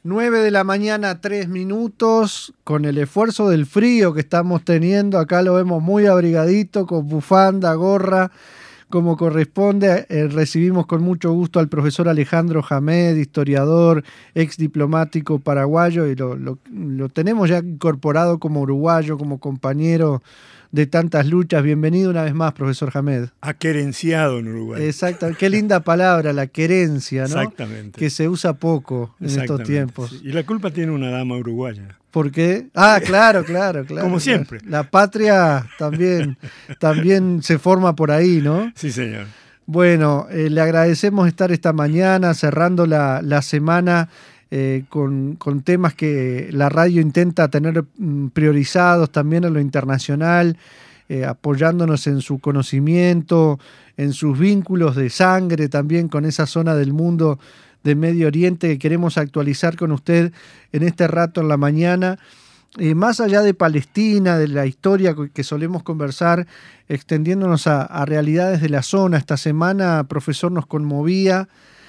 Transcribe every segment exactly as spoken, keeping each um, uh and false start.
nueve de la mañana, tres minutos, con el esfuerzo del frío que estamos teniendo. Acá lo vemos muy abrigadito, con bufanda, gorra, como corresponde. Eh, recibimos con mucho gusto al profesor Alejandro Hamed, historiador, ex diplomático paraguayo, y lo, lo, lo tenemos ya incorporado como uruguayo, como compañero de tantas luchas. Bienvenido una vez más, profesor Hamed. Aquerenciado en Uruguay. Exacto, qué linda palabra, la querencia, ¿no? Exactamente. Que se usa poco en estos tiempos. Sí. Y la culpa tiene una dama uruguaya. ¿Por qué? Ah, claro, claro, claro. Como siempre. La patria también, también se forma por ahí, ¿no? Sí, señor. Bueno, eh, le agradecemos estar esta mañana cerrando la, la semana eh, con, con temas que la radio intenta tener mm, priorizados también en lo internacional, eh, apoyándonos en su conocimiento, en sus vínculos de sangre también con esa zona del mundo de Medio Oriente que queremos actualizar con usted en este rato en la mañana. Eh, más allá de Palestina, de la historia que solemos conversar, extendiéndonos a, a realidades de la zona. Esta semana, profesor, nos conmovía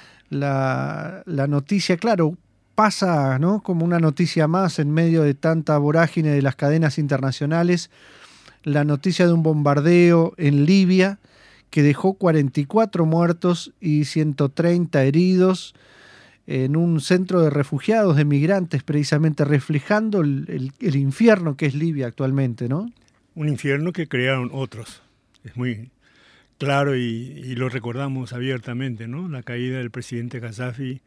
la, la noticia, claro, pasa, ¿no?, como una noticia más en medio de tanta vorágine de las cadenas internacionales, la noticia de un bombardeo en Libia que dejó cuarenta y cuatro muertos y ciento treinta heridos en un centro de refugiados, de migrantes, precisamente reflejando el, el, el infierno que es Libia actualmente, ¿no? Un infierno que crearon otros. Es muy claro y, y lo recordamos abiertamente, ¿no? La caída del presidente Gaddafi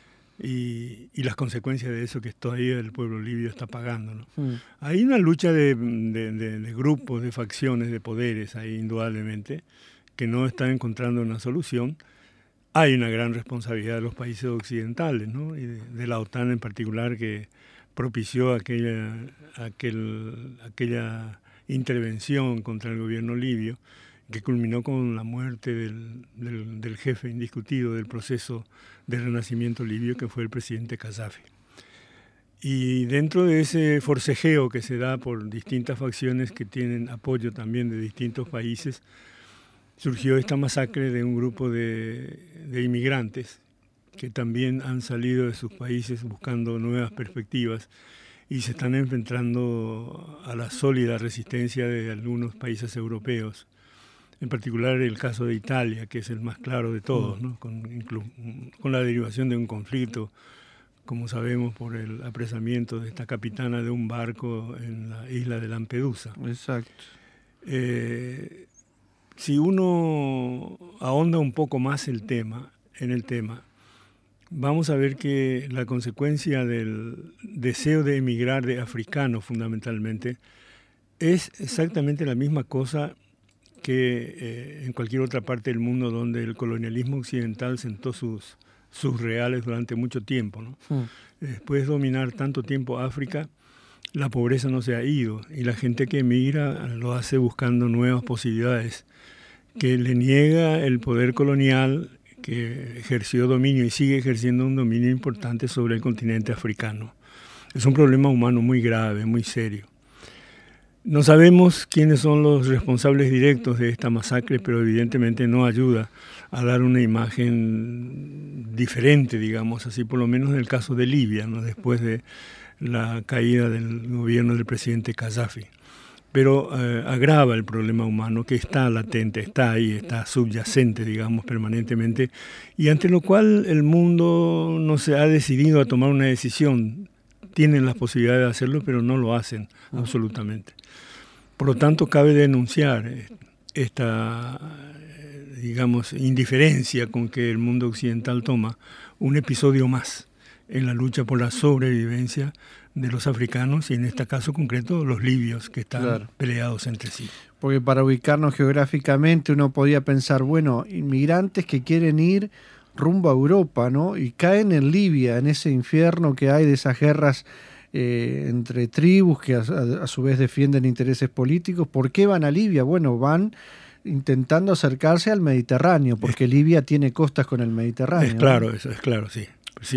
y, y las consecuencias de eso que todavía el pueblo libio está pagando, ¿no? Mm. Hay una lucha de, de, de, de grupos, de facciones, de poderes ahí, indudablemente, que no están encontrando una solución. Hay una gran responsabilidad de los países occidentales, ¿no? Y de, de la OTAN en particular, que propició aquella, aquel, aquella intervención contra el gobierno libio, que culminó con la muerte del, del, del jefe indiscutido del proceso de renacimiento libio, que fue el presidente Gaddafi. Y dentro de ese forcejeo que se da por distintas facciones que tienen apoyo también de distintos países, surgió esta masacre de un grupo de, de inmigrantes que también han salido de sus países buscando nuevas perspectivas y se están enfrentando a la sólida resistencia de algunos países europeos, en particular el caso de Italia, que es el más claro de todos, ¿no? con, con la derivación de un conflicto, como sabemos, por el apresamiento de esta capitana de un barco en la isla de Lampedusa. Exacto. Eh, Si uno ahonda un poco más el tema, en el tema, vamos a ver que la consecuencia del deseo de emigrar de africanos fundamentalmente es exactamente la misma cosa que eh, en cualquier otra parte del mundo donde el colonialismo occidental sentó sus, sus reales durante mucho tiempo, ¿no? Mm. Después de dominar tanto tiempo África, la pobreza no se ha ido y la gente que emigra lo hace buscando nuevas posibilidades que le niega el poder colonial que ejerció dominio y sigue ejerciendo un dominio importante sobre el continente africano. Es un problema humano muy grave, muy serio. No sabemos quiénes son los responsables directos de esta masacre, pero evidentemente no ayuda a dar una imagen diferente, digamos así, por lo menos en el caso de Libia, ¿no?, después de la caída del gobierno del presidente Gaddafi. Pero eh, agrava el problema humano que está latente, está ahí, está subyacente, digamos, permanentemente, y ante lo cual el mundo no se ha decidido a tomar una decisión. Tienen las posibilidades de hacerlo, pero no lo hacen absolutamente. Por lo tanto, cabe denunciar esta, digamos, indiferencia con que el mundo occidental toma un episodio más en la lucha por la sobrevivencia de los africanos y en este caso concreto los libios que están claro. peleados entre sí. Porque para ubicarnos geográficamente uno podía pensar, bueno, inmigrantes que quieren ir rumbo a Europa, ¿no? Y caen en Libia, en ese infierno que hay de esas guerras eh, entre tribus que a, a, a su vez defienden intereses políticos. ¿Por qué van a Libia? Bueno, van intentando acercarse al Mediterráneo, porque es, Libia tiene costas con el Mediterráneo. Es claro, ¿no? Eso es claro, sí.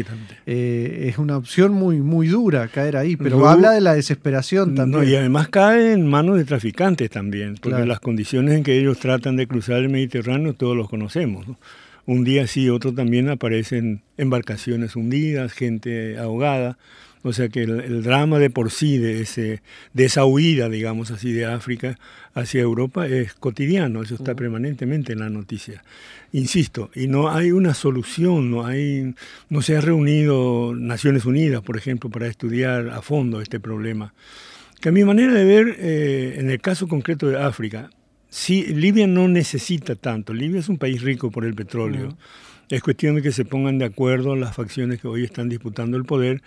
Eh, es una opción muy, muy dura caer ahí, pero Luego, habla de la desesperación también. No, y además cae en manos de traficantes también, porque claro. las condiciones en que ellos tratan de cruzar el Mediterráneo todos los conocemos, ¿no? un día sí, otro también aparecen embarcaciones hundidas, gente ahogada. O sea que el, el drama de por sí de, ese, de esa huida, digamos así, de África hacia Europa es cotidiano, eso está permanentemente en la noticia. Insisto, y no hay una solución, no, hay, no se ha reunido Naciones Unidas, por ejemplo, para estudiar a fondo este problema. Que a mi manera de ver, eh, en el caso concreto de África, sí, Libia no necesita tanto, Libia es un país rico por el petróleo. Uh-huh. Es cuestión de que se pongan de acuerdo las facciones que hoy están disputando el poder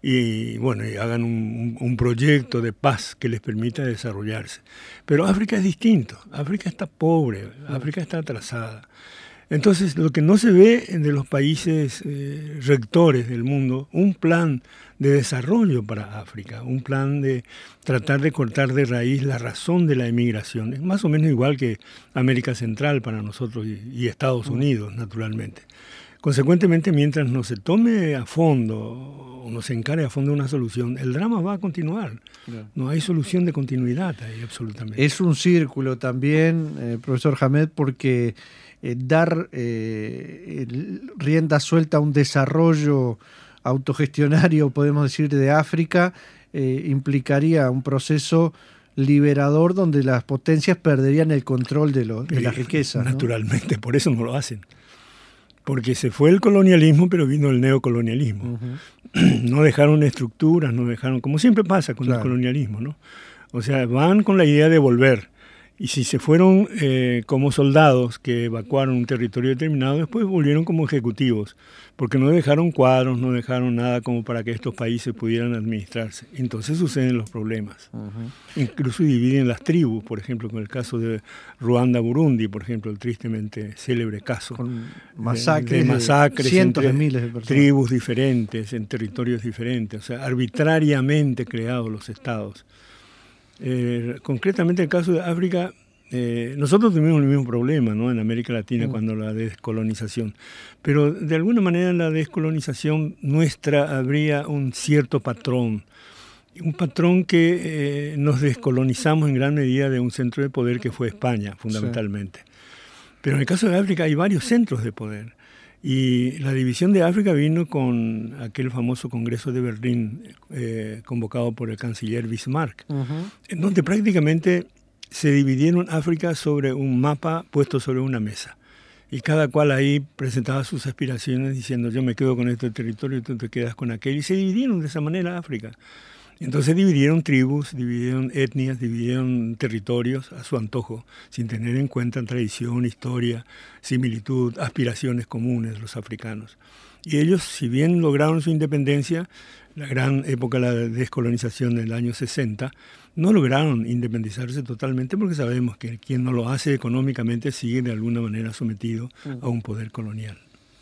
y, bueno, y hagan un, un proyecto de paz que les permita desarrollarse. Pero África es distinto. África está pobre, África está atrasada. Entonces, lo que no se ve de los países eh, rectores del mundo, un plan de desarrollo para África, un plan de tratar de cortar de raíz la razón de la emigración. Es más o menos igual que América Central para nosotros y, y Estados Unidos, naturalmente. Consecuentemente, mientras no se tome a fondo o no se encare a fondo una solución, el drama va a continuar. No hay solución de continuidad ahí, absolutamente. Es un círculo también, eh, profesor Hamed, porque eh, dar eh, rienda suelta a un desarrollo autogestionario, podemos decir, de África, eh, implicaría un proceso liberador donde las potencias perderían el control de, lo, de las riquezas. Naturalmente, ¿no? Por eso no lo hacen. Porque se fue el colonialismo, pero vino el neocolonialismo. Uh-huh. No dejaron estructuras, no dejaron, como siempre pasa con claro. el colonialismo, ¿no? O sea, van con la idea de volver. Y si se fueron eh, como soldados que evacuaron un territorio determinado, después volvieron como ejecutivos, porque no dejaron cuadros, no dejaron nada como para que estos países pudieran administrarse. Entonces suceden los problemas. Uh-huh. Incluso dividen las tribus, por ejemplo, con el caso de Ruanda-Burundi, por ejemplo, el tristemente célebre caso. Con masacres, de, de masacres de cientos entre de miles de personas. Tribus diferentes, en territorios diferentes, o sea, arbitrariamente creados los estados. Eh, concretamente el caso de África, eh, nosotros tuvimos el mismo problema, ¿no? En América Latina, mm. cuando la descolonización, pero de alguna manera en la descolonización nuestra habría un cierto patrón, un patrón que eh, nos descolonizamos en gran medida de un centro de poder que fue España, fundamentalmente. Sí. Pero en el caso de África hay varios centros de poder. Y la división de África vino con aquel famoso Congreso de Berlín eh, convocado por el canciller Bismarck, uh-huh. en donde prácticamente se dividieron África sobre un mapa puesto sobre una mesa. Y cada cual ahí presentaba sus aspiraciones diciendo yo me quedo con este territorio y tú te quedas con aquel. Y se dividieron de esa manera África. Entonces dividieron tribus, dividieron etnias, dividieron territorios a su antojo, sin tener en cuenta tradición, historia, similitud, aspiraciones comunes de los africanos. Y ellos, si bien lograron su independencia, la gran época de la descolonización del año sesenta, no lograron independizarse totalmente porque sabemos que quien no lo hace económicamente sigue de alguna manera sometido a un poder colonial.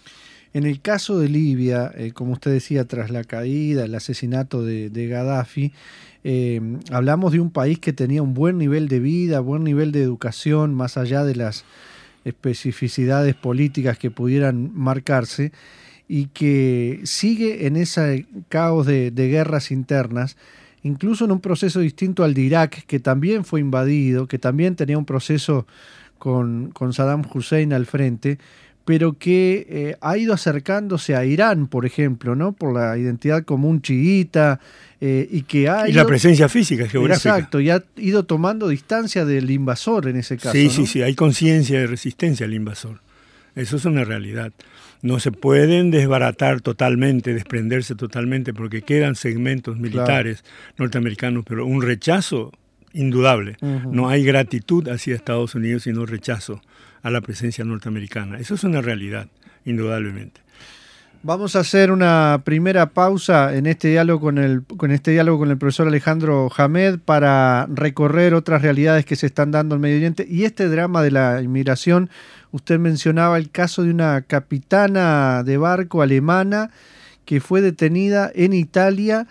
En el caso de Libia, eh, como usted decía, tras la caída, el asesinato de, de Gaddafi, eh, hablamos de un país que tenía un buen nivel de vida, buen nivel de educación, más allá de las especificidades políticas que pudieran marcarse, y que sigue en ese caos de, de guerras internas, incluso en un proceso distinto al de Irak, que también fue invadido, que también tenía un proceso con, con Saddam Hussein al frente, pero que eh, ha ido acercándose a Irán, por ejemplo, ¿no? Por la identidad común chiita, eh, y que ha y ido, la presencia física, geográfica. Exacto, y ha ido tomando distancia del invasor en ese caso. Sí, ¿no? sí, sí, hay conciencia de resistencia al invasor. Eso es una realidad. No se pueden desbaratar totalmente, desprenderse totalmente, porque quedan segmentos militares claro. norteamericanos, pero un rechazo indudable. Uh-huh. No hay gratitud hacia Estados Unidos, sino rechazo a la presencia norteamericana. Eso es una realidad, indudablemente. Vamos a hacer una primera pausa en este diálogo con el, con este diálogo con el profesor Alejandro Hamed para recorrer otras realidades que se están dando en Medio Oriente. Y este drama de la inmigración, usted mencionaba el caso de una capitana de barco alemana que fue detenida en Italia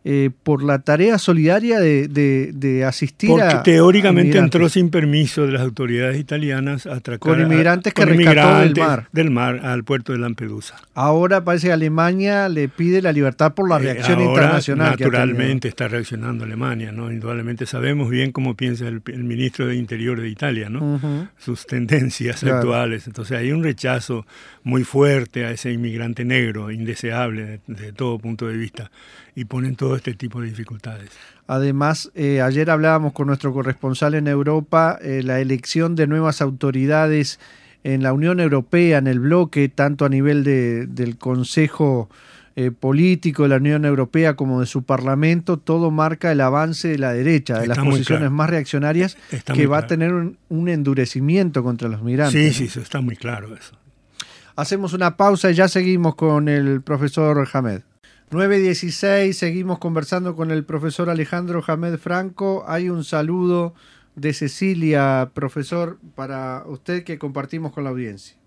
eh, por la tarea solidaria de, de, de asistir Porque a... Porque teóricamente a entró sin permiso de las autoridades italianas a atracar con inmigrantes a, que con rescató inmigrantes del mar. del mar al puerto de Lampedusa. Ahora parece que Alemania le pide la libertad por la reacción eh, ahora, internacional. Naturalmente que está reaccionando Alemania, ¿no? Indudablemente sabemos bien cómo piensa el, el ministro de Interior de Italia, ¿no? Uh-huh. Sus tendencias claro. actuales. Entonces hay un rechazo muy fuerte a ese inmigrante negro, indeseable de, de todo punto de vista, y ponen todo este tipo de dificultades. Además, eh, ayer hablábamos con nuestro corresponsal en Europa, eh, la elección de nuevas autoridades en la Unión Europea, en el bloque, tanto a nivel de, del Consejo eh, Político de la Unión Europea como de su Parlamento, todo marca el avance de la derecha, de Está las posiciones claro. más reaccionarias, está que va claro. a tener un, un endurecimiento contra los migrantes. Sí, ¿no? sí, eso está muy claro eso. Hacemos una pausa y ya seguimos con el profesor Hamed. nueve dieciséis, seguimos conversando con el profesor Alejandro Hamed Franco. Hay un saludo de Cecilia, profesor, para usted que compartimos con la audiencia.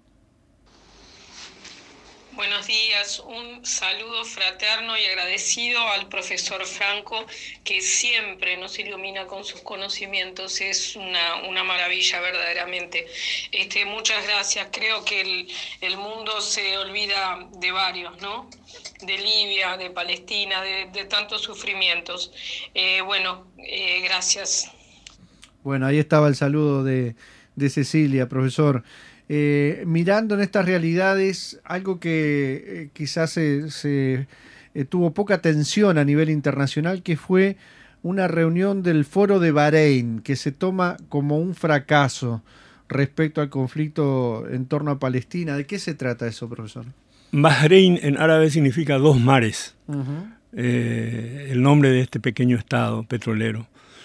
Buenos días, un saludo fraterno y agradecido al profesor Franco, que siempre nos ilumina con sus conocimientos. Es una, una maravilla verdaderamente. Este, muchas gracias. Creo que el, el mundo se olvida de varios, ¿no? De Libia, de Palestina, de, de tantos sufrimientos. Eh, bueno, eh, gracias. Bueno, ahí estaba el saludo de, de Cecilia, profesor. Eh, mirando en estas realidades, algo que eh, quizás se, se eh, tuvo poca atención a nivel internacional, que fue una reunión del Foro de Bahrein, que se toma como un fracaso respecto al conflicto en torno a Palestina. ¿De qué se trata eso, profesor? Bahrein en árabe significa dos mares, uh-huh. eh, el nombre de este pequeño estado petrolero.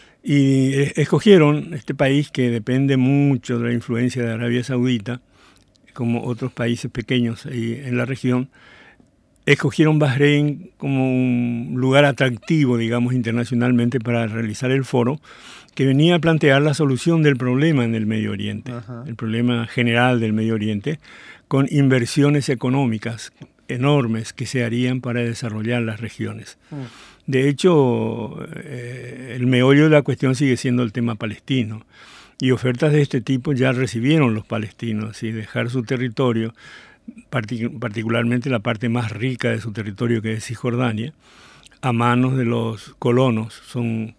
Y escogieron este país que depende mucho de la influencia de Arabia Saudita, como otros países pequeños ahí en la región. Escogieron Bahrein como un lugar atractivo, digamos, internacionalmente para realizar el foro, que venía a plantear la solución del problema en el Medio Oriente, Ajá. el problema general del Medio Oriente, con inversiones económicas enormes que se harían para desarrollar las regiones. Uh. De hecho, eh, el meollo de la cuestión sigue siendo el tema palestino, y ofertas de este tipo ya recibieron los palestinos, y dejar su territorio, partic- particularmente la parte más rica de su territorio, que es Cisjordania, a manos de los colonos. Son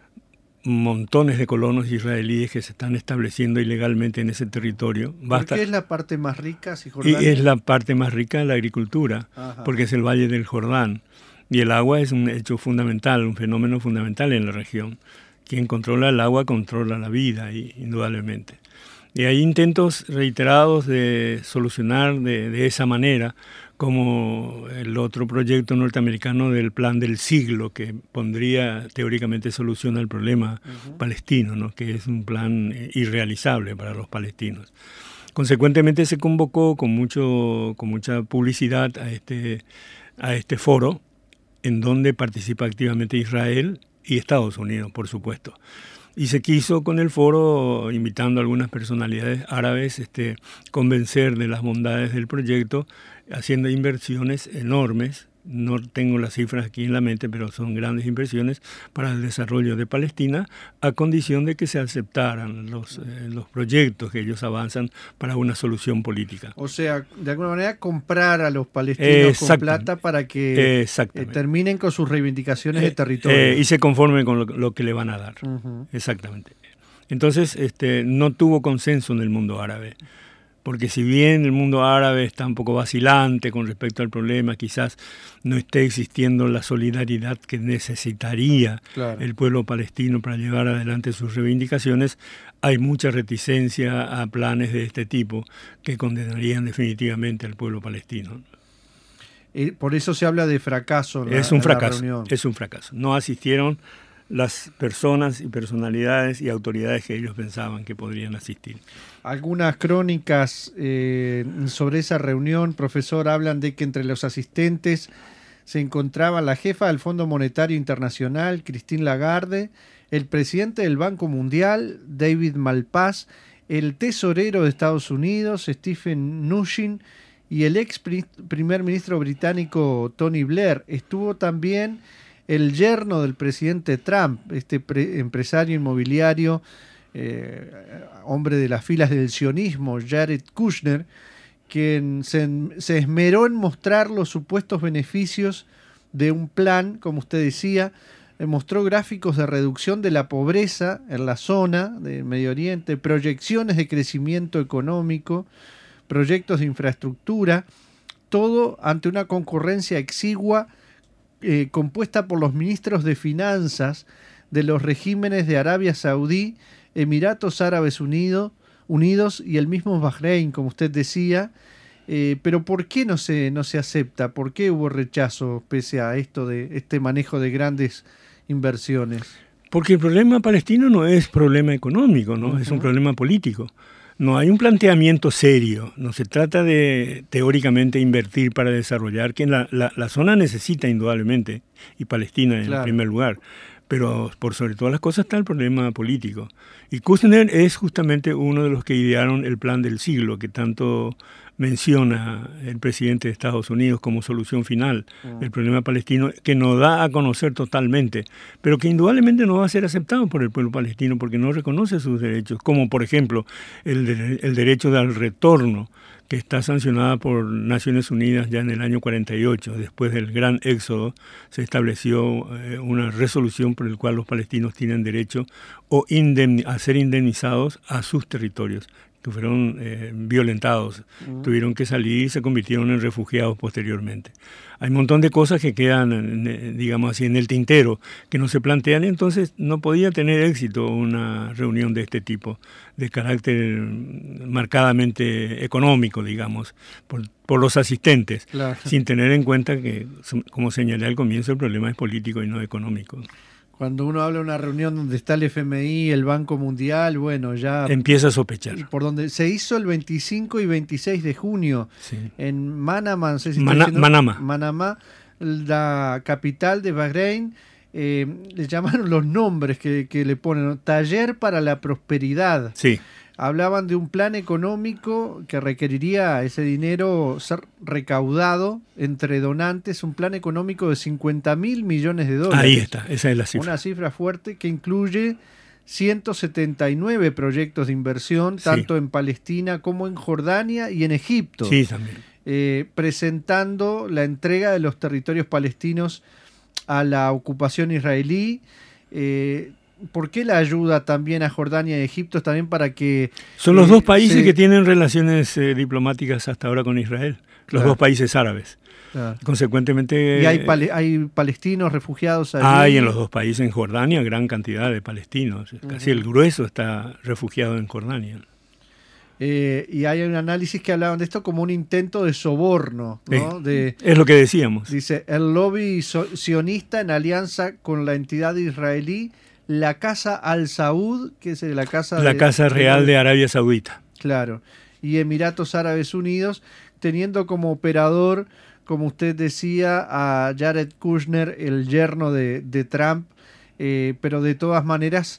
montones de colonos israelíes que se están estableciendo ilegalmente en ese territorio. Basta, ¿Por qué es la parte más rica, Cisjordania? Y es la parte más rica de la agricultura, Ajá. porque es el Valle del Jordán. Y el agua es un hecho fundamental, un fenómeno fundamental en la región. Quien controla el agua controla la vida, y, indudablemente. Y hay intentos reiterados de solucionar de, de esa manera, como el otro proyecto norteamericano del Plan del Siglo, que pondría teóricamente solución al problema uh-huh. palestino, ¿no? Que es un plan irrealizable para los palestinos. Consecuentemente se convocó con, mucho, con mucha publicidad a este, a este foro, en donde participa activamente Israel y Estados Unidos, por supuesto. Y se quiso con el foro, invitando a algunas personalidades árabes, este, convencer de las bondades del proyecto, haciendo inversiones enormes. No tengo las cifras aquí en la mente, pero son grandes inversiones para el desarrollo de Palestina, a condición de que se aceptaran los, eh, los proyectos que ellos avanzan para una solución política. O sea, de alguna manera comprar a los palestinos con plata para que eh, terminen con sus reivindicaciones eh, de territorio. Eh, y se conformen con lo, lo que le van a dar. Uh-huh. Exactamente. Entonces, este, no tuvo consenso en el mundo árabe. Porque si bien el mundo árabe está un poco vacilante con respecto al problema, quizás no esté existiendo la solidaridad que necesitaría claro. el pueblo palestino para llevar adelante sus reivindicaciones, hay mucha reticencia a planes de este tipo que condenarían definitivamente al pueblo palestino. Y por eso se habla de fracaso. La, es un fracaso, la reunión. Es un fracaso. No asistieron las personas y personalidades y autoridades que ellos pensaban que podrían asistir. Algunas crónicas eh, sobre esa reunión, profesor, hablan de que entre los asistentes se encontraba la jefa del Fondo Monetario Internacional, Christine Lagarde, el presidente del Banco Mundial, David Malpass, el tesorero de Estados Unidos, Stephen Mnuchin, y el ex primer ministro británico Tony Blair. Estuvo también el yerno del presidente Trump, este pre- empresario inmobiliario, eh, hombre de las filas del sionismo, Jared Kushner, quien se, se esmeró en mostrar los supuestos beneficios de un plan, como usted decía, eh, mostró gráficos de reducción de la pobreza en la zona del Medio Oriente, proyecciones de crecimiento económico, proyectos de infraestructura, todo ante una concurrencia exigua eh, compuesta por los ministros de finanzas de los regímenes de Arabia Saudí, Emiratos Árabes Unidos, Unidos y el mismo Bahrein, como usted decía. Eh, pero ¿por qué no se, no se acepta? ¿Por qué hubo rechazo pese a esto de este manejo de grandes inversiones? Porque el problema palestino no es problema económico, ¿no? Uh-huh. Es un problema político. No hay un planteamiento serio, no se trata de teóricamente invertir para desarrollar, que la, la, la zona necesita indudablemente, y Palestina en claro. primer lugar, pero por sobre todas las cosas está el problema político. Y Kushner es justamente uno de los que idearon el plan del siglo, que tanto menciona el presidente de Estados Unidos como solución final del uh-huh. problema palestino, que nos da a conocer totalmente, pero que indudablemente no va a ser aceptado por el pueblo palestino porque no reconoce sus derechos, como por ejemplo el, de, el derecho al retorno, que está sancionada por Naciones Unidas ya en el año cuarenta y ocho. Después del gran éxodo se estableció eh, una resolución por la cual los palestinos tienen derecho o indemni- a ser indemnizados a sus territorios, que fueron eh, violentados, uh-huh. tuvieron que salir y se convirtieron en refugiados posteriormente. Hay un montón de cosas que quedan, digamos así, en el tintero, que no se plantean, y entonces no podía tener éxito una reunión de este tipo, de carácter marcadamente económico, digamos, por, por los asistentes, claro. sin tener en cuenta que, como señalé al comienzo, el problema es político y no económico. Cuando uno habla de una reunión donde está el F M I, el Banco Mundial, bueno, ya... empieza a sospechar. Por donde se hizo el veinticinco y veintiséis de junio, sí. en Manama, no sé si Mana, diciendo, Manama. Manama, la capital de Bahrein, eh, le llamaron los nombres que, que le ponen, ¿no? Taller para la Prosperidad. Sí. Hablaban de un plan económico que requeriría ese dinero ser recaudado entre donantes, un plan económico de cincuenta mil millones de dólares. Ahí está, esa es la cifra. Una cifra fuerte que incluye ciento setenta y nueve proyectos de inversión, sí. tanto en Palestina como en Jordania y en Egipto. Sí, también. Eh, presentando la entrega de los territorios palestinos a la ocupación israelí. Eh, ¿Por qué la ayuda también a Jordania y Egipto? También para que... Son los eh, dos países se... que tienen relaciones eh, diplomáticas hasta ahora con Israel. Los claro. dos países árabes. Claro. Consecuentemente... ¿Y hay, pale- hay palestinos refugiados allí? Hay en los dos países. En Jordania gran cantidad de palestinos. Uh-huh. Casi el grueso está refugiado en Jordania. Eh, y hay un análisis que hablaban de esto como un intento de soborno, ¿no? Sí, de, es lo que decíamos. Dice, el lobby so- sionista en alianza con la entidad israelí, la Casa Al Saud, que es la casa... La de, Casa Real de Arabia Saudita. Claro, y Emiratos Árabes Unidos, teniendo como operador, como usted decía, a Jared Kushner, el yerno de, de Trump, eh, pero de todas maneras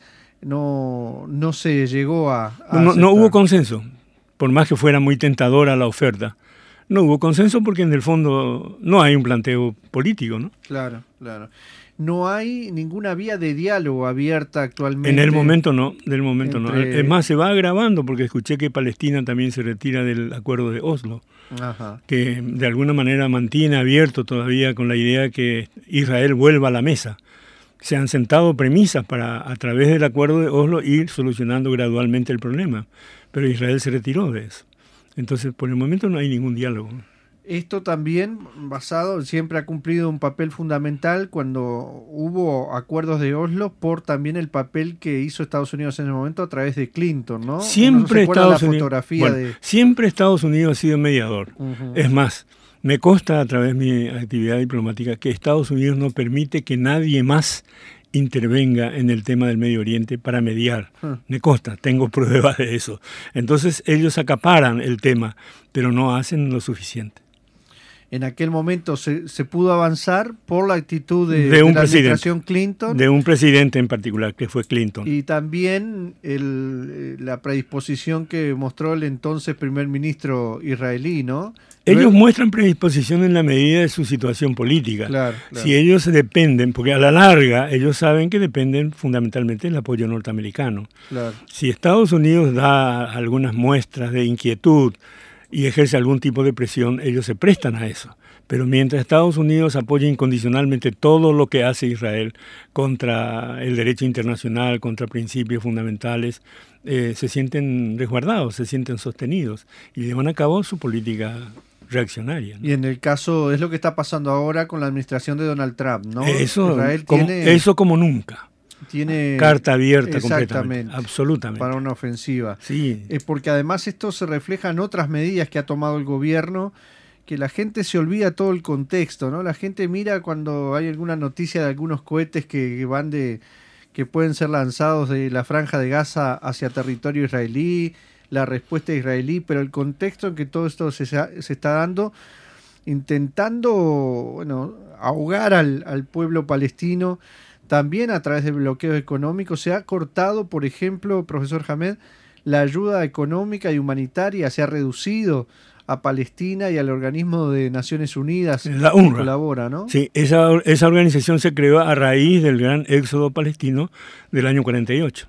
no, no se llegó a... a no, no hubo consenso, por más que fuera muy tentadora la oferta. No hubo consenso porque en el fondo no hay un planteo político, ¿no? Claro, claro. No hay ninguna vía de diálogo abierta actualmente. En el momento no, del momento entre... no. Es más, se va agravando porque escuché que Palestina también se retira del acuerdo de Oslo, Ajá. que de alguna manera mantiene abierto todavía con la idea que Israel vuelva a la mesa. Se han sentado premisas para, a través del acuerdo de Oslo, ir solucionando gradualmente el problema, pero Israel se retiró de eso. Entonces, por el momento no hay ningún diálogo. Esto también basado, siempre ha cumplido un papel fundamental cuando hubo acuerdos de Oslo por también el papel que hizo Estados Unidos en ese momento a través de Clinton, ¿no? Siempre Estados la Unidos, fotografía bueno, de... siempre Estados Unidos ha sido mediador. Uh-huh. Es más, me consta a través de mi actividad diplomática que Estados Unidos no permite que nadie más intervenga en el tema del Medio Oriente para mediar. Uh. Me consta, tengo pruebas de eso. Entonces ellos acaparan el tema, pero no hacen lo suficiente. en aquel momento se, se pudo avanzar por la actitud de, de, un de la administración presidente, Clinton. De un presidente en particular, que fue Clinton. Y también el, la predisposición que mostró el entonces primer ministro israelí, ¿no? Ellos Luego, muestran predisposición en la medida de su situación política. Claro, claro. Si ellos dependen, porque a la larga ellos saben que dependen fundamentalmente del apoyo norteamericano. Claro. Si Estados Unidos da algunas muestras de inquietud y ejerce algún tipo de presión, ellos se prestan a eso. Pero mientras Estados Unidos apoya incondicionalmente todo lo que hace Israel contra el derecho internacional, contra principios fundamentales, eh, se sienten resguardados, se sienten sostenidos y llevan a cabo su política reaccionaria, ¿no? Y en el caso, es lo que está pasando ahora con la administración de Donald Trump, ¿no? Eso, Israel como, tiene, eso como nunca. Tiene carta abierta exactamente, completamente, absolutamente. Para una ofensiva. Sí. Eh, porque además esto se refleja en otras medidas que ha tomado el gobierno, que la gente se olvida todo el contexto, ¿no? La gente mira cuando hay alguna noticia de algunos cohetes que van de que pueden ser lanzados de la Franja de Gaza hacia territorio israelí, la respuesta israelí, pero el contexto en que todo esto se, se está dando, intentando, bueno, ahogar al, al pueblo palestino, también a través de bloqueos económicos. Se ha cortado, por ejemplo, profesor Hamed, la ayuda económica y humanitaria, se ha reducido a Palestina y al organismo de Naciones Unidas la U N R W A. Que colabora, ¿no? Sí, esa, esa organización se creó a raíz del gran éxodo palestino del año cuarenta y ocho.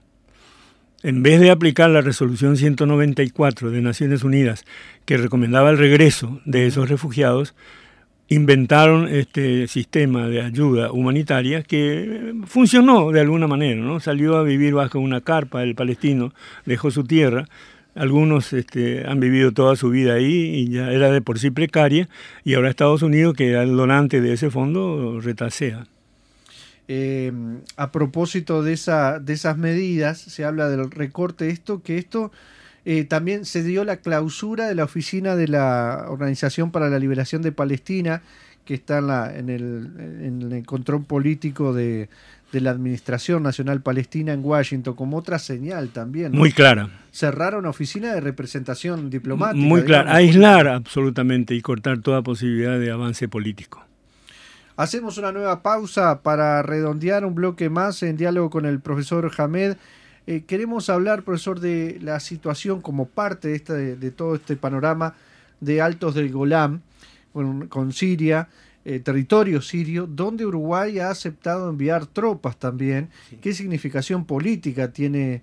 En vez de aplicar la resolución ciento noventa y cuatro de Naciones Unidas, que recomendaba el regreso de esos refugiados, inventaron este sistema de ayuda humanitaria que funcionó de alguna manera, ¿no? Salió a vivir bajo una carpa el palestino, dejó su tierra. Algunos este, han vivido toda su vida ahí y ya era de por sí precaria, y ahora Estados Unidos, que era el donante de ese fondo, retasea. Eh, a propósito de, esa, de esas medidas, se habla del recorte, esto que esto eh, también se dio la clausura de la oficina de la Organización para la Liberación de Palestina, que está en, la, en, el, en el control político de, de la Administración Nacional Palestina en Washington, como otra señal también, ¿no? Muy clara. Cerrar una oficina de representación diplomática. Muy clara, digamos. aislar absolutamente y cortar toda posibilidad de avance político. Hacemos una nueva pausa para redondear un bloque más en diálogo con el profesor Hamed. Eh, queremos hablar, profesor, de la situación como parte de, esta, de, de todo este panorama de Altos del Golán, con, con Siria, eh, territorio sirio, donde Uruguay ha aceptado enviar tropas también. Sí. ¿Qué significación política tiene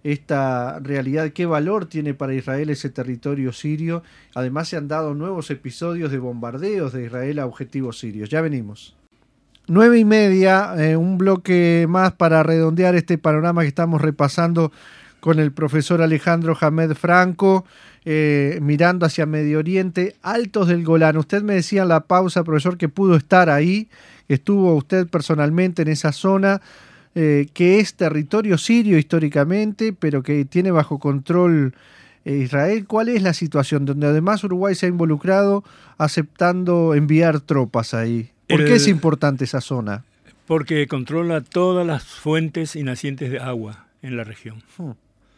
esta realidad? ¿Qué valor tiene para Israel ese territorio sirio? Además se han dado nuevos episodios de bombardeos de Israel a objetivos sirios. Ya venimos. Nueve y media, eh, un bloque más para redondear este panorama que estamos repasando con el profesor Alejandro Hamed Franco, eh, mirando hacia Medio Oriente, Altos del Golán. Usted me decía en la pausa, profesor, que pudo estar ahí, estuvo usted personalmente en esa zona, eh, que es territorio sirio históricamente, pero que tiene bajo control eh, Israel. ¿Cuál es la situación? Donde además Uruguay se ha involucrado aceptando enviar tropas ahí. ¿Por el, qué es importante esa zona? Porque controla todas las fuentes y nacientes de agua en la región. Hmm.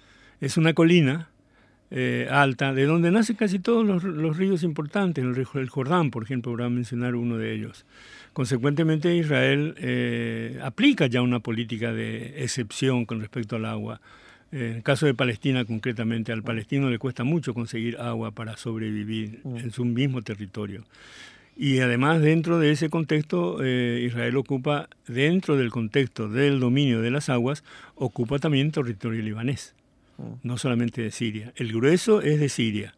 Es una colina eh, alta, de donde nacen casi todos los, los ríos importantes, el, el Jordán, por ejemplo, para mencionar uno de ellos. Consecuentemente, Israel eh, aplica ya una política de excepción con respecto al agua. Eh, en el caso de Palestina, concretamente, al palestino le cuesta mucho conseguir agua para sobrevivir hmm. en su mismo territorio. Y además, dentro de ese contexto, eh, Israel ocupa, dentro del contexto del dominio de las aguas, ocupa también territorio libanés, no solamente de Siria. El grueso es de Siria.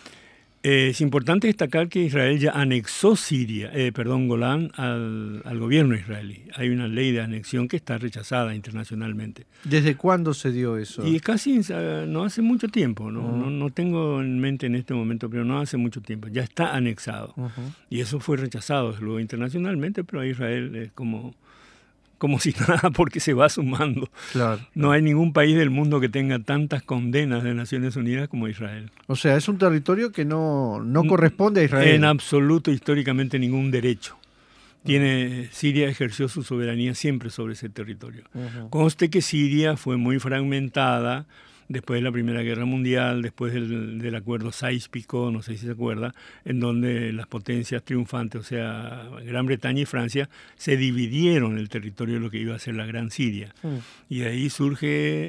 Eh, es importante destacar que Israel ya anexó Siria, eh, perdón, Golán al, al gobierno israelí. Hay una ley de anexión que está rechazada internacionalmente. ¿Desde cuándo se dio eso? Y casi uh, no hace mucho tiempo, ¿no? Uh-huh. no, no tengo en mente en este momento, pero no hace mucho tiempo. Ya está anexado. Uh-huh. Y eso fue rechazado luego internacionalmente, pero a Israel es como... como si nada, porque se va sumando. Claro. No hay ningún país del mundo que tenga tantas condenas de Naciones Unidas como Israel. O sea, es un territorio que no, no corresponde a Israel. En absoluto, históricamente, ningún derecho. Tiene, Siria ejerció su soberanía siempre sobre ese territorio. Uh-huh. Conste que Siria fue muy fragmentada después de la Primera Guerra Mundial, después del, del acuerdo Sykes-Picot, no sé si se acuerda, en donde las potencias triunfantes, o sea, Gran Bretaña y Francia, se dividieron el territorio de lo que iba a ser la Gran Siria. Mm. Y de ahí surge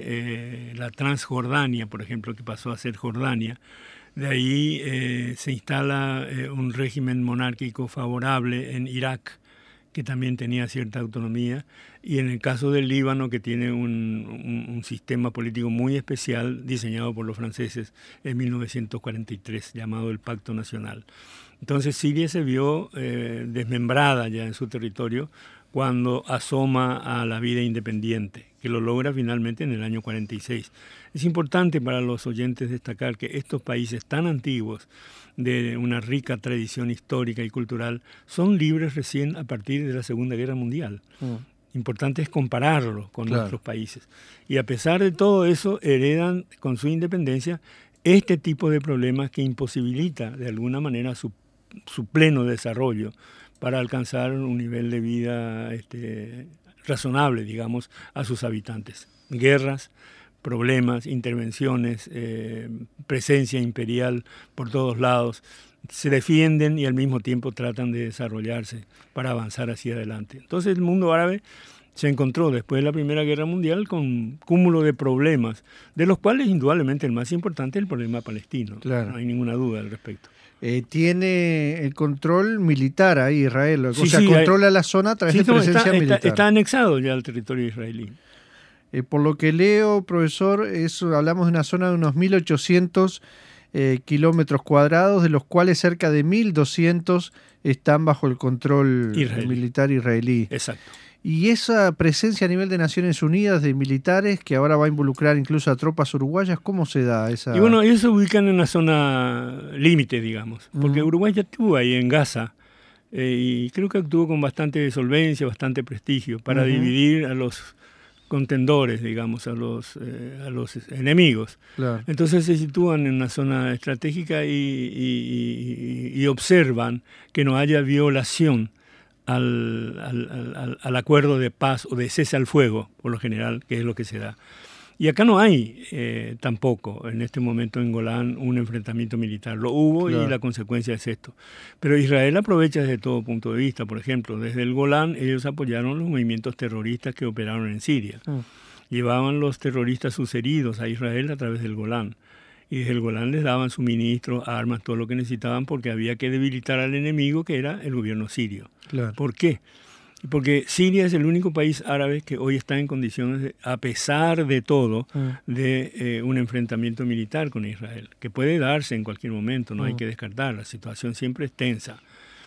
eh, la Transjordania, por ejemplo, que pasó a ser Jordania. De ahí eh, se instala eh, un régimen monárquico favorable en Irak, que también tenía cierta autonomía, y en el caso del Líbano, que tiene un, un, un sistema político muy especial diseñado por los franceses en mil novecientos cuarenta y tres, llamado el Pacto Nacional. Entonces Siria se vio eh, desmembrada ya en su territorio cuando asoma a la vida independiente, que lo logra finalmente en el año cuarenta y seis. Es importante para los oyentes destacar que estos países tan antiguos, de una rica tradición histórica y cultural, son libres recién a partir de la Segunda Guerra Mundial. Mm. Importante es compararlo con claro. nuestros países. Y a pesar de todo eso, heredan con su independencia este tipo de problemas que imposibilita de alguna manera su, su pleno desarrollo para alcanzar un nivel de vida este, razonable, digamos, a sus habitantes. Guerras, problemas, intervenciones, eh, presencia imperial por todos lados, se defienden y al mismo tiempo tratan de desarrollarse para avanzar hacia adelante. Entonces el mundo árabe se encontró después de la Primera Guerra Mundial con un cúmulo de problemas, de los cuales indudablemente el más importante es el problema palestino. Claro. No hay ninguna duda al respecto. Eh, tiene el control militar ahí Israel, o sí, sea, sí, controla hay, la zona a través sí, de no, presencia está, militar. Está, está anexado ya al territorio israelí. Eh, por lo que leo, profesor, eso, hablamos de una zona de unos mil ochocientos eh, kilómetros cuadrados, de los cuales cerca de mil doscientos están bajo el control israelí. militar israelí. Exacto. Y esa presencia a nivel de Naciones Unidas de militares, que ahora va a involucrar incluso a tropas uruguayas, ¿cómo se da esa...? Y bueno, ellos se ubican en una zona límite, digamos, porque uh-huh. Uruguay ya estuvo ahí en Gaza, eh, y creo que actuó con bastante solvencia, bastante prestigio, para uh-huh. dividir a los contendores, digamos, a los, eh, a los enemigos. Claro. Entonces se sitúan en una zona estratégica y, y, y, y observan que no haya violación al, al, al, al acuerdo de paz o de cese al fuego, por lo general, que es lo que se da. Y acá no hay eh, tampoco, en este momento en Golán, un enfrentamiento militar. Lo hubo claro. y la consecuencia es esto. Pero Israel aprovecha desde todo punto de vista. Por ejemplo, desde el Golán ellos apoyaron los movimientos terroristas que operaron en Siria. Mm. Llevaban los terroristas sus heridos a Israel a través del Golán. Y desde el Golán les daban suministros, armas, todo lo que necesitaban, porque había que debilitar al enemigo, que era el gobierno sirio. Claro. ¿Por qué? Porque Siria es el único país árabe que hoy está en condiciones, de, a pesar de todo, mm. de eh, un enfrentamiento militar con Israel, que puede darse en cualquier momento, no mm. hay que descartar, la situación siempre es tensa.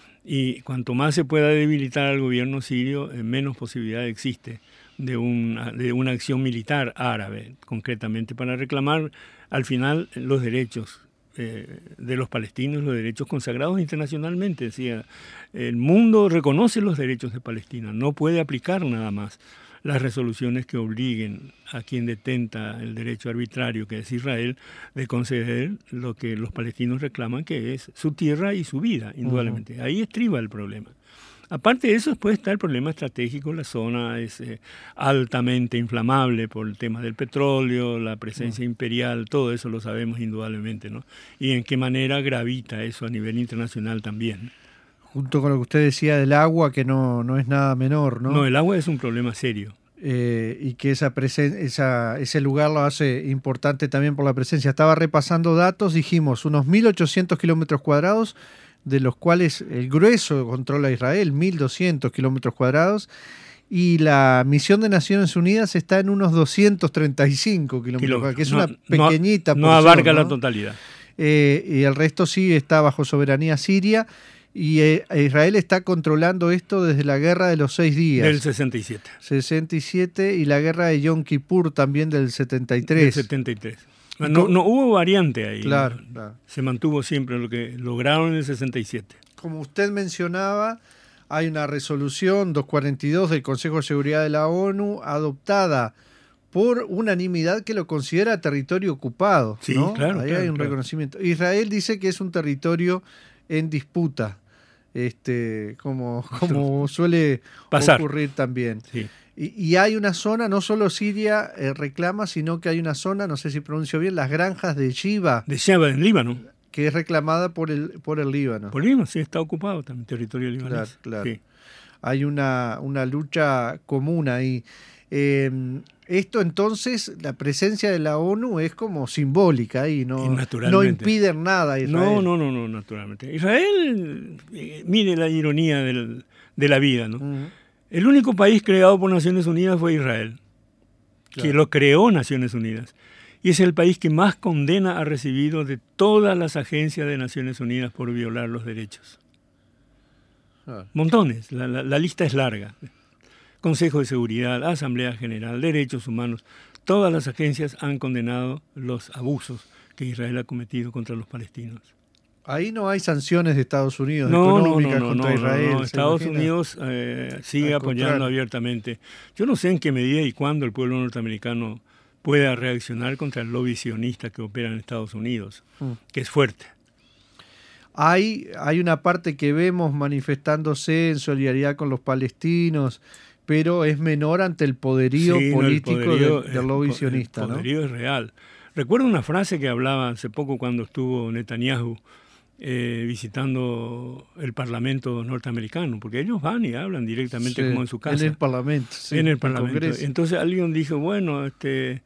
Y cuanto más se pueda debilitar al gobierno sirio, eh, menos posibilidad existe de una, de una acción militar árabe, concretamente para reclamar al final los derechos eh, de los palestinos, los derechos consagrados internacionalmente. Decía, el mundo reconoce los derechos de Palestina, no puede aplicar nada más las resoluciones que obliguen a quien detenta el derecho arbitrario, que es Israel, de conceder lo que los palestinos reclaman, que es su tierra y su vida, indudablemente. Uh-huh. Ahí estriba el problema. Aparte de eso, después está el problema estratégico. La zona es eh, altamente inflamable por el tema del petróleo, la presencia uh-huh. imperial, todo eso lo sabemos indudablemente, ¿no? Y en qué manera gravita eso a nivel internacional también. Junto con lo que usted decía del agua, que no, no es nada menor, ¿no? No, el agua es un problema serio. Eh, y que esa presen- esa, ese lugar lo hace importante también por la presencia. Estaba repasando datos, dijimos, unos mil ochocientos kilómetros cuadrados, de los cuales el grueso controla Israel, mil doscientos kilómetros cuadrados, y la misión de Naciones Unidas está en unos doscientos treinta y cinco kilómetros cuadrados, que es no, una pequeñita no, no porción, abarca ¿no? la totalidad. Eh, y el resto sí está bajo soberanía siria. Y eh, Israel está controlando esto desde la guerra de los seis días. Del sesenta y siete. sesenta y siete y la guerra de Yom Kippur también del setenta y tres. Del setenta y tres. No, no hubo variante ahí. Claro, ¿no? claro. Se mantuvo siempre lo que lograron en el sesenta y siete. Como usted mencionaba, hay una resolución doscientos cuarenta y dos del Consejo de Seguridad de la ONU adoptada por unanimidad que lo considera territorio ocupado. Sí, ¿no? claro. Ahí claro, hay un claro. reconocimiento. Israel dice que es un territorio en disputa, este, como, como suele Pasar. ocurrir también. Sí. Y, y hay una zona, no solo Siria eh, reclama, sino que hay una zona, no sé si pronuncio bien, las granjas de Shiva. De Sheba, en Líbano. Que es reclamada por el, por el Líbano. Por el Líbano, sí, está ocupado también, territorio libanés. Claro, claro. Sí. Hay una, una lucha común ahí. Eh, esto entonces, la presencia de la ONU es como simbólica ahí, ¿no? No impide nada a Israel. No, no, no, no, naturalmente. Israel, eh, mire la ironía del, de la vida, ¿no? Uh-huh. El único país creado por Naciones Unidas fue Israel, claro. que lo creó Naciones Unidas. Y es el país que más condena ha recibido de todas las agencias de Naciones Unidas por violar los derechos. Ah. Montones, la, la, la lista es larga. Consejo de Seguridad, Asamblea General, Derechos Humanos, todas las agencias han condenado los abusos que Israel ha cometido contra los palestinos. Ahí no hay sanciones de Estados Unidos no, económicas no, no, contra no, Israel. No, no. Estados imagina? Unidos eh, sigue Al apoyando contrario. abiertamente. Yo no sé en qué medida y cuándo el pueblo norteamericano pueda reaccionar contra el lobby sionista que opera en Estados Unidos, mm. que es fuerte. Hay, hay una parte que vemos manifestándose en solidaridad con los palestinos, pero es menor ante el poderío sí, político no, el poderío, del, del lobby sionista. El poderío ¿no? es real. Recuerdo una frase que hablaba hace poco cuando estuvo Netanyahu eh, visitando el Parlamento norteamericano, porque ellos van y hablan directamente sí, como en su casa. En el Parlamento. Sí, en el Parlamento. El Entonces alguien dijo, bueno, este...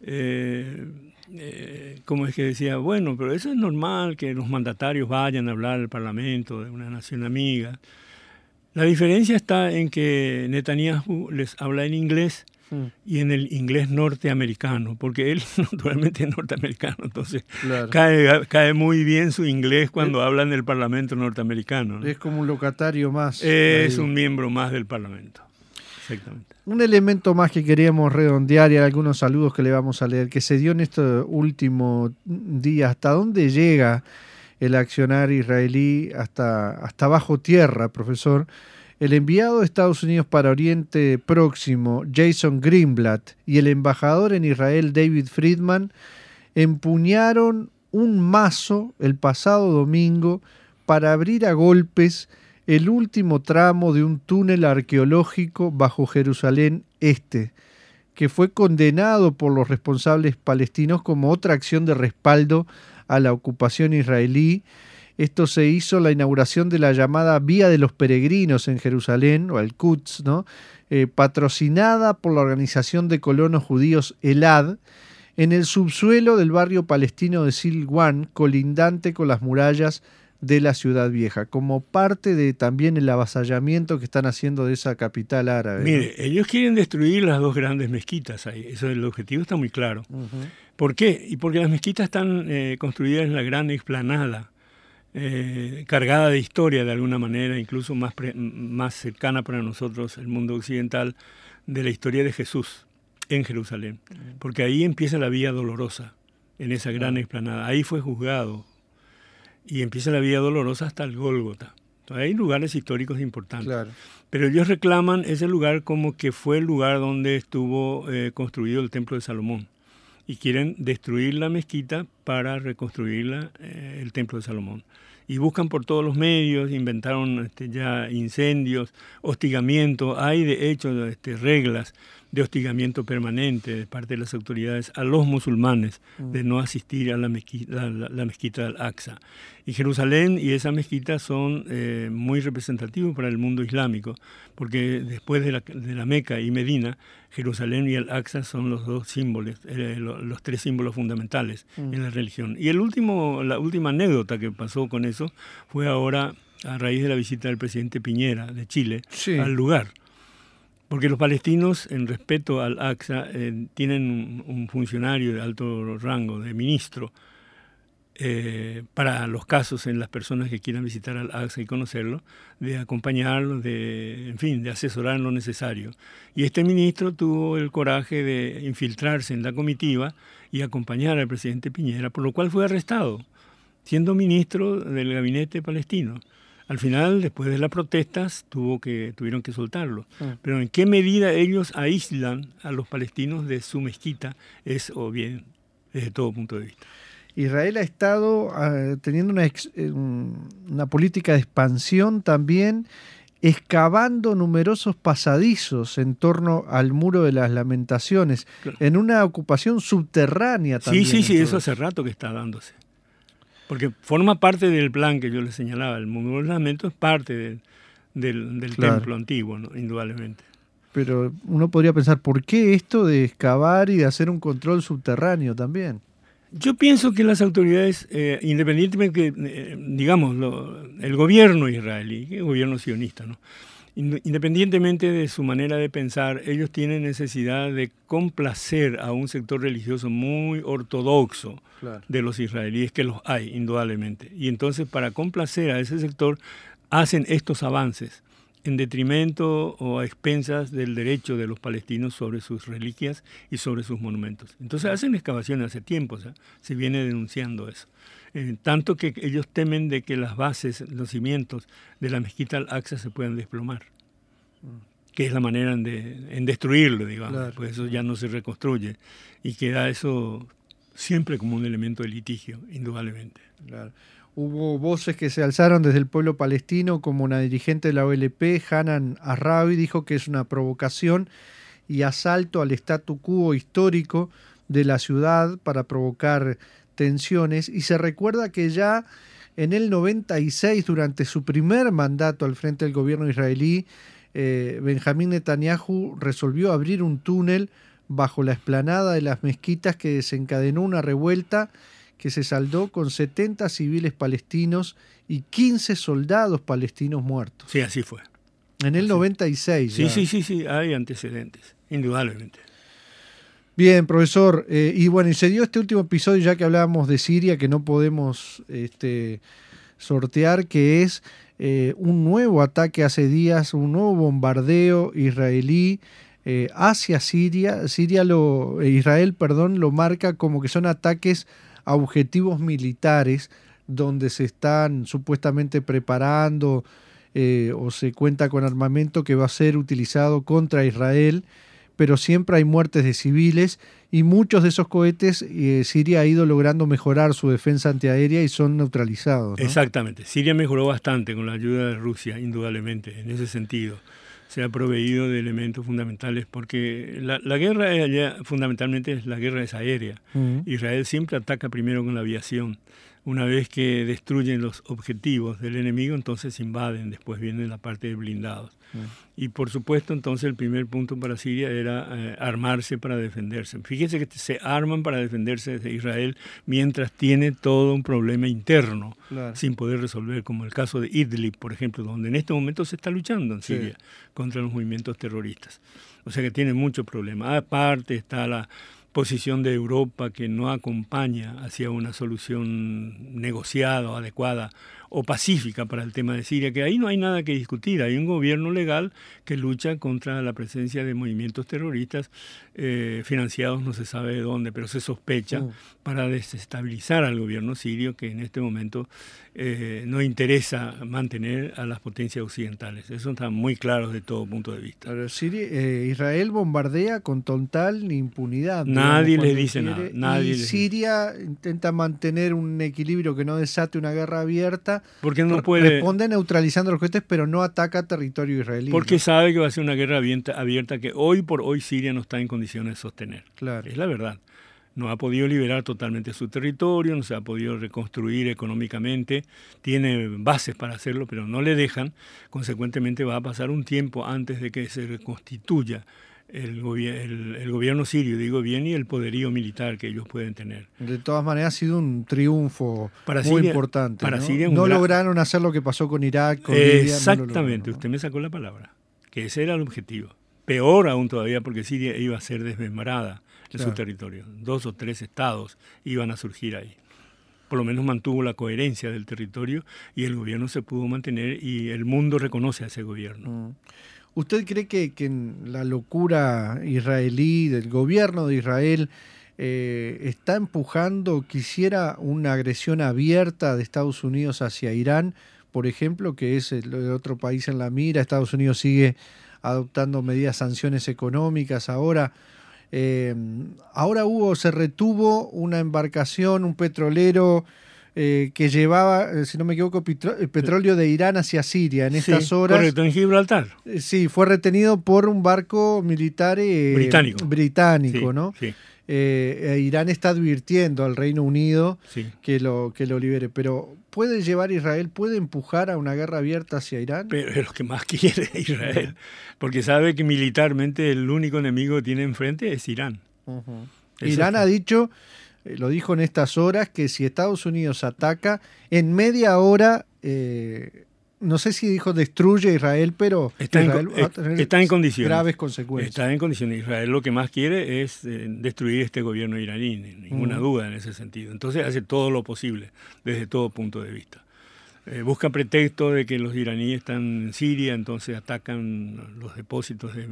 Eh, Eh, como es que decía, bueno, pero eso es normal que los mandatarios vayan a hablar al Parlamento de una nación amiga. La diferencia está en que Netanyahu les habla en inglés mm. y en el inglés norteamericano, porque él naturalmente es norteamericano, entonces claro. cae, cae muy bien su inglés cuando es, habla en el Parlamento norteamericano, ¿no? Es como un locatario más. Es ahí. Un miembro más del Parlamento. Exactamente. Un elemento más que queríamos redondear y algunos saludos que le vamos a leer, que se dio en este último día, ¿hasta dónde llega el accionar israelí hasta, hasta bajo tierra, profesor? El enviado de Estados Unidos para Oriente Próximo, Jason Greenblatt, y el embajador en Israel, David Friedman, empuñaron un mazo el pasado domingo para abrir a golpes el último tramo de un túnel arqueológico bajo Jerusalén Este, que fue condenado por los responsables palestinos como otra acción de respaldo a la ocupación israelí. Esto se hizo en la inauguración de la llamada Vía de los Peregrinos en Jerusalén, o el Quds, ¿no? eh, patrocinada por la organización de colonos judíos Elad, en el subsuelo del barrio palestino de Silwan, colindante con las murallas de la ciudad vieja, como parte de también el avasallamiento que están haciendo de esa capital árabe. Mire, ¿no? Ellos quieren destruir las dos grandes mezquitas ahí, eso el objetivo está muy claro. Uh-huh. ¿Por qué? Y porque las mezquitas están eh, construidas en la gran explanada, eh, cargada de historia de alguna manera, incluso más, pre, más cercana para nosotros, el mundo occidental, de la historia de Jesús en Jerusalén, uh-huh. porque ahí empieza la vía dolorosa, en esa gran uh-huh. explanada, ahí fue juzgado. Y empieza la vía dolorosa hasta el Gólgota. Entonces, hay lugares históricos importantes. Claro. Pero ellos reclaman ese lugar como que fue el lugar donde estuvo eh, construido el Templo de Salomón. Y quieren destruir la mezquita para reconstruir la, eh, el Templo de Salomón. Y buscan por todos los medios, inventaron este, ya incendios, hostigamiento. Hay de hecho este, reglas de hostigamiento permanente de parte de las autoridades a los musulmanes mm. de no asistir a la mezquita, la, la, la mezquita del Aqsa. Y Jerusalén y esa mezquita son eh, muy representativos para el mundo islámico, porque después de la, de la Meca y Medina, Jerusalén y el Aqsa son los dos símbolos, eh, los, los tres símbolos fundamentales mm. en la religión. Y el último, la última anécdota que pasó con eso fue ahora a raíz de la visita del presidente Piñera de Chile sí. al lugar. Porque los palestinos, en respeto al Aqsa, eh, tienen un, un funcionario de alto rango, de ministro, eh, para los casos en las personas que quieran visitar al Aqsa y conocerlo, de acompañarlos, de, en fin, de asesorar en lo necesario. Y este ministro tuvo el coraje de infiltrarse en la comitiva y acompañar al presidente Piñera, por lo cual fue arrestado, siendo ministro del gabinete palestino. Al final, después de las protestas, tuvo que, tuvieron que soltarlo. Ah. Pero en qué medida ellos aíslan a los palestinos de su mezquita es obvio desde todo punto de vista. Israel ha estado uh, teniendo una, ex, una política de expansión también excavando numerosos pasadizos en torno al Muro de las Lamentaciones, claro, en una ocupación subterránea también. Sí, sí, sí, eso hace rato que está dándose. Porque forma parte del plan que yo les señalaba. El Muro de los Lamentos es parte del, del, del claro. templo antiguo, ¿no? Indudablemente. Pero uno podría pensar, ¿por qué esto de excavar y de hacer un control subterráneo también? Yo pienso que las autoridades, eh, independientemente que, eh, digamos, lo, el gobierno israelí, el gobierno sionista, ¿no? Independientemente de su manera de pensar, ellos tienen necesidad de complacer a un sector religioso muy ortodoxo, claro, de los israelíes, que los hay, indudablemente. Y entonces, para complacer a ese sector, hacen estos avances en detrimento o a expensas del derecho de los palestinos sobre sus reliquias y sobre sus monumentos. Entonces hacen excavaciones hace tiempo, o sea, se viene denunciando eso. Eh, tanto que ellos temen de que las bases, los cimientos de la mezquita Al-Aqsa se puedan desplomar, que es la manera en, de, en destruirlo, digamos, claro, pues eso ya no se reconstruye y queda eso siempre como un elemento de litigio, indudablemente. Claro. Hubo voces que se alzaron desde el pueblo palestino, como una dirigente de la O L P, Hanan Arrabi, dijo que es una provocación y asalto al statu quo histórico de la ciudad para provocar tensiones. Y se recuerda que ya en el noventa y seis, durante su primer mandato al frente del gobierno israelí, eh, Benjamín Netanyahu resolvió abrir un túnel bajo la explanada de las mezquitas que desencadenó una revuelta que se saldó con setenta civiles palestinos y quince soldados palestinos muertos. Sí, así fue. En el así. noventa y seis. Sí, ya. sí, sí, sí, hay antecedentes, indudablemente. Bien, profesor. Eh, y bueno, y se dio este último episodio, ya que hablábamos de Siria, que no podemos este, sortear, que es eh, un nuevo ataque hace días, un nuevo bombardeo israelí eh, hacia Siria. Siria lo, Israel, perdón, lo marca como que son ataques a objetivos militares donde se están supuestamente preparando eh, o se cuenta con armamento que va a ser utilizado contra Israel, pero siempre hay muertes de civiles y muchos de esos cohetes eh, Siria ha ido logrando mejorar su defensa antiaérea y son neutralizados, ¿no? Exactamente. Siria mejoró bastante con la ayuda de Rusia, indudablemente, en ese sentido. Se ha proveído de elementos fundamentales, porque la, la guerra allá fundamentalmente es la guerra es aérea. Uh-huh. Israel siempre ataca primero con la aviación. Una vez que destruyen los objetivos del enemigo, entonces invaden, después viene la parte de blindados. Uh-huh. Y por supuesto, entonces el primer punto para Siria era eh, armarse para defenderse. Fíjense que se arman para defenderse de Israel mientras tiene todo un problema interno, claro, sin poder resolver, como el caso de Idlib, por ejemplo, donde en este momento se está luchando en Siria, sí, contra los movimientos terroristas. O sea que tiene muchos problemas. Aparte está la posición de Europa, que no acompaña hacia una solución negociada o adecuada o pacífica para el tema de Siria, que ahí no hay nada que discutir. Hay un gobierno legal que lucha contra la presencia de movimientos terroristas eh, financiados no se sabe de dónde, pero se sospecha uh. para desestabilizar al gobierno sirio, que en este momento eh, no interesa mantener a las potencias occidentales. Eso está muy claro desde todo punto de vista. Pero Siria, eh, Israel bombardea con total impunidad. Nadie le dice quiere, nada. Nadie y Siria dice. Intenta mantener un equilibrio que no desate una guerra abierta. Porque no puede. Responde neutralizando los cohetes, pero no ataca territorio israelí. Porque ¿no? sabe que va a ser una guerra abierta, abierta que hoy por hoy Siria no está en condiciones de sostener. Claro. Es la verdad. No ha podido liberar totalmente su territorio, no se ha podido reconstruir económicamente, tiene bases para hacerlo, pero no le dejan. Consecuentemente va a pasar un tiempo antes de que se reconstituya el, gobi- el, el gobierno sirio, digo bien, y el poderío militar que ellos pueden tener. De todas maneras ha sido un triunfo para muy Siria, importante. Para ¿no? Siria no gran... lograron hacer lo que pasó con Irak, con Exactamente, Libia, no lograron, ¿no? Usted me sacó la palabra, que ese era el objetivo. Peor aún todavía, porque Siria iba a ser desmembrada en claro. su territorio. Dos o tres estados iban a surgir ahí. Por lo menos mantuvo la coherencia del territorio y el gobierno se pudo mantener y el mundo reconoce a ese gobierno. Mm. ¿Usted cree que, que en la locura israelí, del gobierno de Israel, eh, está empujando, quisiera una agresión abierta de Estados Unidos hacia Irán, por ejemplo, que es el, el otro país en la mira? Estados Unidos sigue adoptando medidas, sanciones económicas ahora. Eh, ahora hubo, se retuvo una embarcación, un petrolero eh, que llevaba, eh, si no me equivoco, petro petróleo de Irán hacia Siria en estas sí, horas. Correcto, en Gibraltar. Eh, sí, fue retenido por un barco militar eh, británico, británico sí, ¿no? Sí. Eh, Irán está advirtiendo al Reino Unido sí. que, lo, que lo libere, pero ¿puede llevar Israel, puede empujar a una guerra abierta hacia Irán? Pero es lo que más quiere Israel, porque sabe que militarmente el único enemigo que tiene enfrente es Irán. Uh-huh. Irán ha dicho, eh, lo dijo en estas horas, que si Estados Unidos ataca, en media hora... Eh, no sé si dijo destruye a Israel, pero está, Israel en, va a tener está en condiciones. graves consecuencias. Está en condiciones. Israel lo que más quiere es eh, destruir este gobierno iraní, ninguna uh-huh. duda en ese sentido. Entonces hace todo lo posible desde todo punto de vista. Eh, busca pretexto de que los iraníes están en Siria, entonces atacan los depósitos de,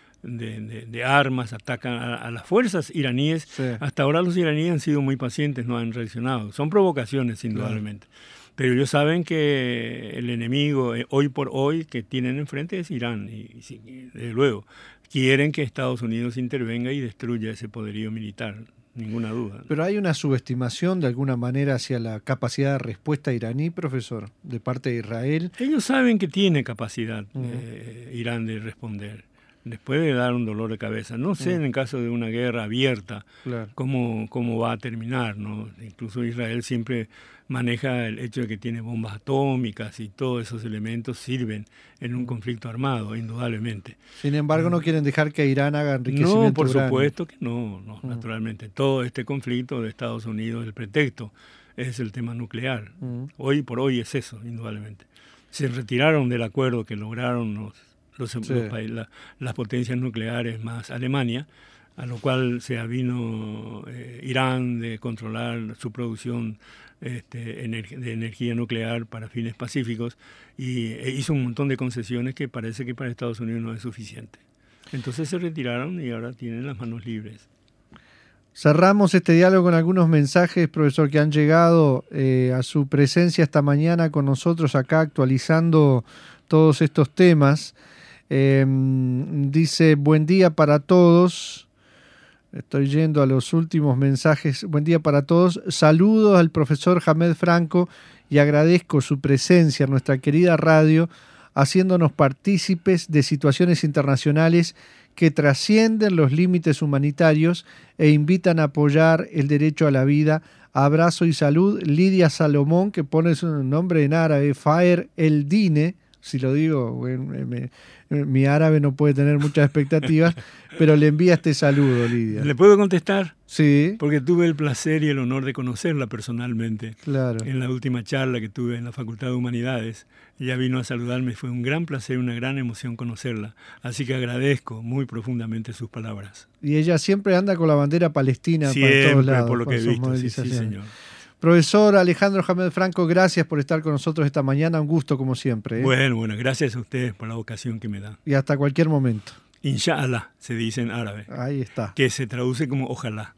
de, de, de armas, atacan a, a las fuerzas iraníes. Sí. Hasta ahora los iraníes han sido muy pacientes, no han reaccionado. Son provocaciones, indudablemente. Claro. Pero ellos saben que el enemigo eh, hoy por hoy que tienen enfrente es Irán. Y, y desde luego, quieren que Estados Unidos intervenga y destruya ese poderío militar, ninguna duda. Pero hay una subestimación de alguna manera hacia la capacidad de respuesta iraní, profesor, de parte de Israel. Ellos saben que tiene capacidad uh-huh. eh, Irán de responder. Después de dar un dolor de cabeza. No sé uh-huh. en el caso de una guerra abierta claro. cómo, cómo va a terminar, ¿no? Incluso Israel siempre maneja el hecho de que tiene bombas atómicas y todos esos elementos sirven en un conflicto armado, indudablemente. Sin embargo, no quieren dejar que Irán haga enriquecimiento No, por uranio. supuesto que no, no uh-huh. naturalmente. Todo este conflicto de Estados Unidos, el pretexto es el tema nuclear. Uh-huh. Hoy por hoy es eso, indudablemente. Se retiraron del acuerdo que lograron los, los, sí. los países, la, las potencias nucleares más Alemania, a lo cual se avino eh, Irán de controlar su producción este, ener- de energía nuclear para fines pacíficos y e hizo un montón de concesiones que parece que para Estados Unidos no es suficiente. Entonces se retiraron y ahora tienen las manos libres. Cerramos este diálogo con algunos mensajes, profesor, que han llegado eh, a su presencia esta mañana con nosotros acá actualizando todos estos temas. Eh, dice, buen día para todos. Estoy yendo a los últimos mensajes. Buen día para todos. Saludos al profesor Hamed Franco y agradezco su presencia en nuestra querida radio, haciéndonos partícipes de situaciones internacionales que trascienden los límites humanitarios e invitan a apoyar el derecho a la vida. Abrazo y salud. Lidia Salomón, que pone su nombre en árabe, Faer El Dine. Si lo digo, bueno, me, me, mi árabe no puede tener muchas expectativas, pero le envía este saludo, Lidia. ¿Le puedo contestar? Sí. Porque tuve el placer y el honor de conocerla personalmente. Claro. En la última charla que tuve en la Facultad de Humanidades. Ella vino a saludarme, fue un gran placer, una gran emoción conocerla. Así que agradezco muy profundamente sus palabras. Y ella siempre anda con la bandera palestina siempre, para todos lados. por lo que he visto, sí, sí, señor. Profesor Alejandro Hamed Franco, gracias por estar con nosotros esta mañana. Un gusto como siempre. ¿eh? Bueno, bueno, gracias a ustedes por la ocasión que me dan. Y hasta cualquier momento. Inshallah, se dice en árabe. Ahí está. Que se traduce como ojalá.